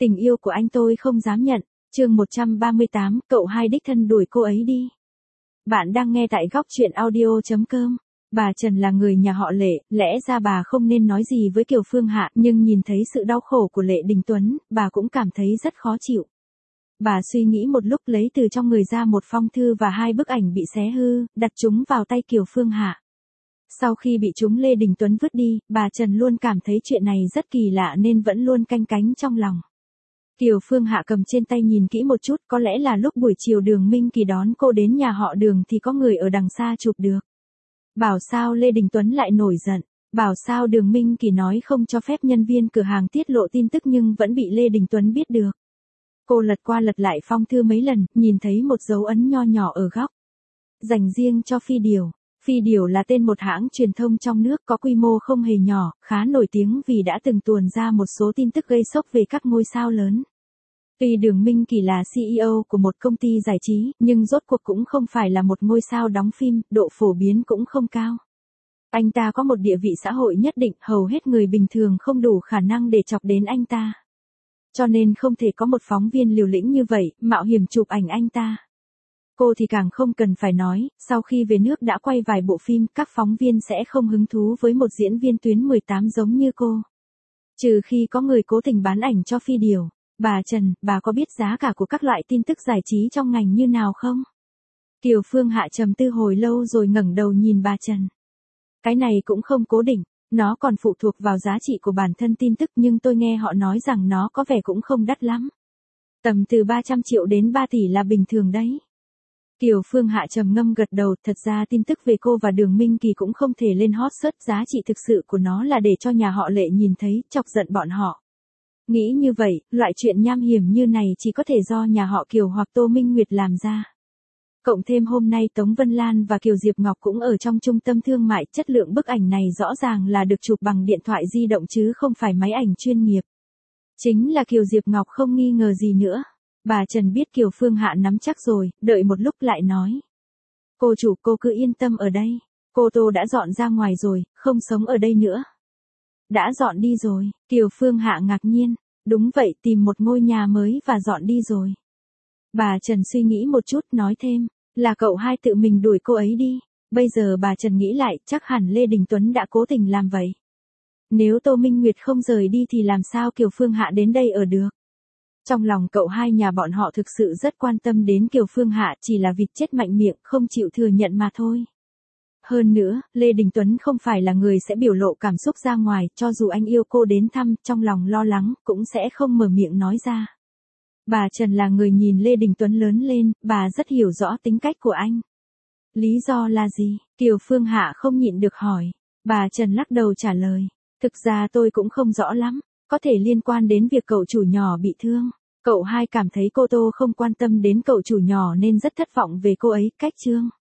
Tình yêu của anh tôi không dám nhận. Chương 138, cậu hai đích thân đuổi cô ấy đi. Bạn đang nghe tại góc truyện audio.com. Bà Trần là người nhà họ Lệ, lẽ ra bà không nên nói gì với Kiều Phương Hạ, nhưng nhìn thấy sự đau khổ của Lệ Đình Tuấn, bà cũng cảm thấy rất khó chịu. Bà suy nghĩ một lúc lấy từ trong người ra một phong thư và 2 bức ảnh bị xé hư, đặt chúng vào tay Kiều Phương Hạ. Sau khi bị chúng Lê Đình Tuấn vứt đi, bà Trần luôn cảm thấy chuyện này rất kỳ lạ nên vẫn luôn canh cánh trong lòng. Kiều Phương Hạ cầm trên tay nhìn kỹ một chút, có lẽ là lúc buổi chiều Đường Minh Kỳ đón cô đến nhà họ Đường thì có người ở đằng xa chụp được. Bảo sao Lê Đình Tuấn lại nổi giận, bảo sao Đường Minh Kỳ nói không cho phép nhân viên cửa hàng tiết lộ tin tức nhưng vẫn bị Lê Đình Tuấn biết được. Cô lật qua lật lại phong thư mấy lần, nhìn thấy một dấu ấn nho nhỏ ở góc. Dành riêng cho Phi Điều. Phi Điều là tên một hãng truyền thông trong nước có quy mô không hề nhỏ, khá nổi tiếng vì đã từng tuồn ra một số tin tức gây sốc về các ngôi sao lớn. Tuy Đường Minh Kỳ là CEO của một công ty giải trí, nhưng rốt cuộc cũng không phải là một ngôi sao đóng phim, độ phổ biến cũng không cao. Anh ta có một địa vị xã hội nhất định, hầu hết người bình thường không đủ khả năng để chọc đến anh ta. Cho nên không thể có một phóng viên liều lĩnh như vậy, mạo hiểm chụp ảnh anh ta. Cô thì càng không cần phải nói, sau khi về nước đã quay vài bộ phim, các phóng viên sẽ không hứng thú với một diễn viên tuyến 18 giống như cô. Trừ khi có người cố tình bán ảnh cho Phi Điều. Bà Trần, bà có biết giá cả của các loại tin tức giải trí trong ngành như nào không? Kiều Phương Hạ trầm tư hồi lâu rồi ngẩng đầu nhìn bà Trần. Cái này cũng không cố định, nó còn phụ thuộc vào giá trị của bản thân tin tức nhưng tôi nghe họ nói rằng nó có vẻ cũng không đắt lắm. Tầm từ 300 triệu đến 3 tỷ là bình thường đấy. Kiều Phương Hạ trầm ngâm gật đầu, thật ra tin tức về cô và Đường Minh Kỳ cũng không thể lên hot search, giá trị thực sự của nó là để cho nhà họ Lệ nhìn thấy, chọc giận bọn họ. Nghĩ như vậy, loại chuyện nham hiểm như này chỉ có thể do nhà họ Kiều hoặc Tô Minh Nguyệt làm ra. Cộng thêm hôm nay Tống Vân Lan và Kiều Diệp Ngọc cũng ở trong trung tâm thương mại, chất lượng bức ảnh này rõ ràng là được chụp bằng điện thoại di động chứ không phải máy ảnh chuyên nghiệp. Chính là Kiều Diệp Ngọc không nghi ngờ gì nữa. Bà Trần biết Kiều Phương Hạ nắm chắc rồi, đợi một lúc lại nói. Cô chủ, cô cứ yên tâm ở đây. Cô Tô đã dọn ra ngoài rồi, không sống ở đây nữa. Đã dọn đi rồi, Kiều Phương Hạ ngạc nhiên. Đúng vậy, tìm một ngôi nhà mới và dọn đi rồi. Bà Trần suy nghĩ một chút nói thêm, là cậu hai tự mình đuổi cô ấy đi. Bây giờ bà Trần nghĩ lại, chắc hẳn Lê Đình Tuấn đã cố tình làm vậy. Nếu Tô Minh Nguyệt không rời đi thì làm sao Kiều Phương Hạ đến đây ở được. Trong lòng cậu hai nhà bọn họ thực sự rất quan tâm đến Kiều Phương Hạ, chỉ là vịt chết mạnh miệng không chịu thừa nhận mà thôi. Hơn nữa, Lê Đình Tuấn không phải là người sẽ biểu lộ cảm xúc ra ngoài, cho dù anh yêu cô đến thăm, trong lòng lo lắng, cũng sẽ không mở miệng nói ra. Bà Trần là người nhìn Lê Đình Tuấn lớn lên, bà rất hiểu rõ tính cách của anh. Lý do là gì? Kiều Phương Hạ không nhịn được hỏi. Bà Trần lắc đầu trả lời. Thực ra tôi cũng không rõ lắm, có thể liên quan đến việc cậu chủ nhỏ bị thương. Cậu hai cảm thấy cô Tô không quan tâm đến cậu chủ nhỏ nên rất thất vọng về cô ấy, cách trương.